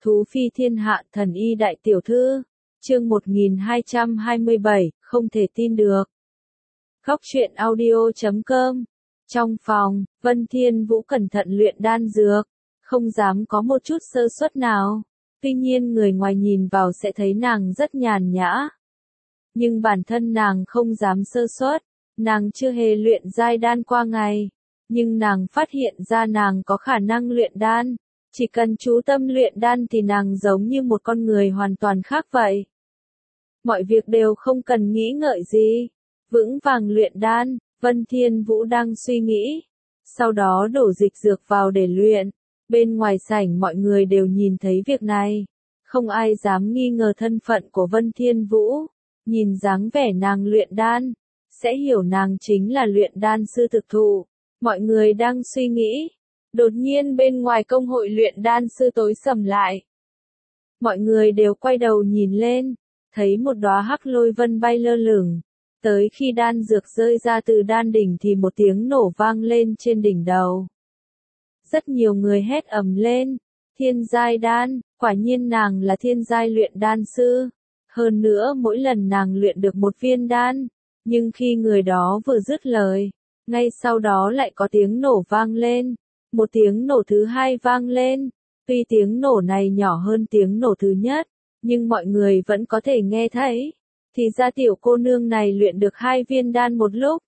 Thú phi thiên hạ thần y đại tiểu thư. Chương 1227, không thể tin được. Góc truyện audio.com. Trong phòng, Vân Thiên Vũ cẩn thận luyện đan dược, không dám có một chút sơ suất nào. Tuy nhiên người ngoài nhìn vào sẽ thấy nàng rất nhàn nhã. Nhưng bản thân nàng không dám sơ suất, nàng chưa hề luyện giai đan qua ngày. Nhưng nàng phát hiện ra nàng có khả năng luyện đan. Chỉ cần chú tâm luyện đan thì nàng giống như một con người hoàn toàn khác vậy. Mọi việc đều không cần nghĩ ngợi gì. Vững vàng luyện đan, Vân Thiên Vũ đang suy nghĩ. Sau đó đổ dịch dược vào để luyện. Bên ngoài sảnh mọi người đều nhìn thấy việc này. Không ai dám nghi ngờ thân phận của Vân Thiên Vũ. Nhìn dáng vẻ nàng luyện đan, sẽ hiểu nàng chính là luyện đan sư thực thụ. Mọi người đang suy nghĩ. Đột nhiên bên ngoài công hội luyện đan sư tối sầm lại. Mọi người đều quay đầu nhìn lên, thấy một đóa hắc lôi vân bay lơ lửng. Tới khi đan dược rơi ra từ đan đỉnh thì một tiếng nổ vang lên trên đỉnh đầu. Rất nhiều người hét ầm lên, thiên giai đan, quả nhiên nàng là thiên giai luyện đan sư. Hơn nữa mỗi lần nàng luyện được một viên đan, nhưng khi người đó vừa dứt lời, ngay sau đó lại có tiếng nổ vang lên. Một tiếng nổ thứ hai vang lên, tuy tiếng nổ này nhỏ hơn tiếng nổ thứ nhất, nhưng mọi người vẫn có thể nghe thấy. Thì ra tiểu cô nương này luyện được 2 viên đan một lúc.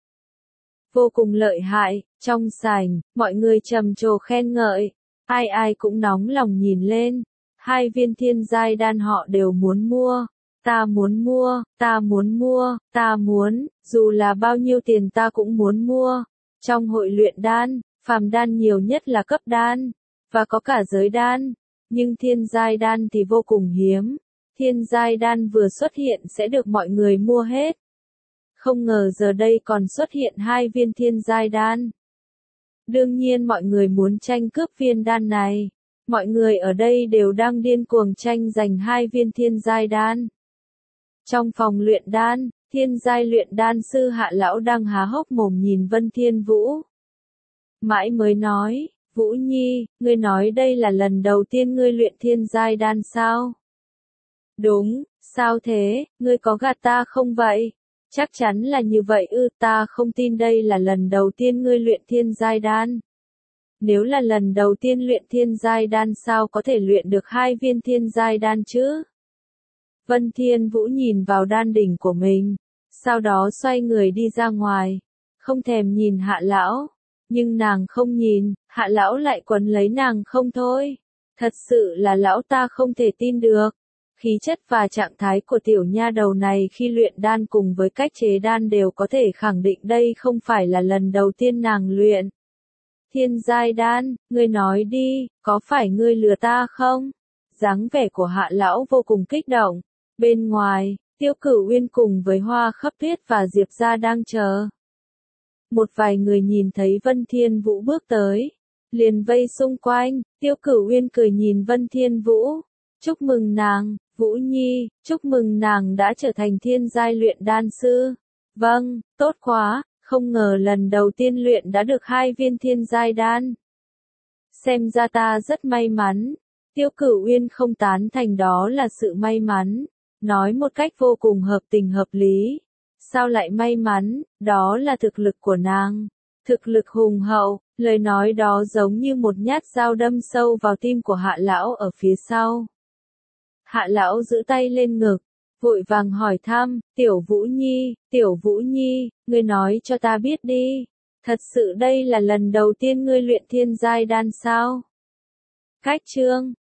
Vô cùng lợi hại, trong sảnh, mọi người trầm trồ khen ngợi, ai ai cũng nóng lòng nhìn lên. 2 viên thiên giai đan họ đều muốn mua. Ta muốn mua, ta muốn mua, ta muốn, dù là bao nhiêu tiền ta cũng muốn mua. Trong hội luyện đan, phàm đan nhiều nhất là cấp đan, và có cả giới đan, nhưng thiên giai đan thì vô cùng hiếm. Thiên giai đan vừa xuất hiện sẽ được mọi người mua hết. Không ngờ giờ đây còn xuất hiện 2 viên thiên giai đan. Đương nhiên mọi người muốn tranh cướp viên đan này. Mọi người ở đây đều đang điên cuồng tranh giành 2 viên thiên giai đan. Trong phòng luyện đan, thiên giai luyện đan sư Hạ Lão đang há hốc mồm nhìn Vân Thiên Vũ. Mãi mới nói, Vũ Nhi, ngươi nói đây là lần đầu tiên ngươi luyện thiên giai đan sao? Đúng, sao thế, ngươi có gạt ta không vậy? Chắc chắn là như vậy ư, ta không tin đây là lần đầu tiên ngươi luyện thiên giai đan. Nếu là lần đầu tiên luyện thiên giai đan sao có thể luyện được 2 viên thiên giai đan chứ? Vân Thiên Vũ nhìn vào đan đỉnh của mình, sau đó xoay người đi ra ngoài, không thèm nhìn Hạ Lão. Nhưng nàng không nhìn, Hạ Lão lại quấn lấy nàng không thôi. Thật sự là lão ta không thể tin được. Khí chất và trạng thái của tiểu nha đầu này khi luyện đan cùng với cách chế đan đều có thể khẳng định đây không phải là lần đầu tiên nàng luyện. Thiên giai đan, ngươi nói đi, có phải ngươi lừa ta không? Dáng vẻ của Hạ Lão vô cùng kích động. Bên ngoài, Tiêu Cửu Uyên cùng với Hoa Khắp Tuyết và Diệp Gia đang chờ. Một vài người nhìn thấy Vân Thiên Vũ bước tới, liền vây xung quanh. Tiêu Cửu Uyên cười nhìn Vân Thiên Vũ. Chúc mừng nàng, Vũ Nhi, chúc mừng nàng đã trở thành thiên giai luyện đan sư. Vâng, tốt quá, không ngờ lần đầu tiên luyện đã được 2 viên thiên giai đan. Xem ra ta rất may mắn. Tiêu Cửu Uyên không tán thành đó là sự may mắn, nói một cách vô cùng hợp tình hợp lý. Sao lại may mắn, đó là thực lực của nàng. Thực lực hùng hậu, lời nói đó giống như một nhát dao đâm sâu vào tim của Hạ Lão ở phía sau. Hạ Lão giữ tay lên ngực, vội vàng hỏi thăm, Tiểu Vũ Nhi, ngươi nói cho ta biết đi. Thật sự đây là lần đầu tiên ngươi luyện thiên giai đan sao? Cách chương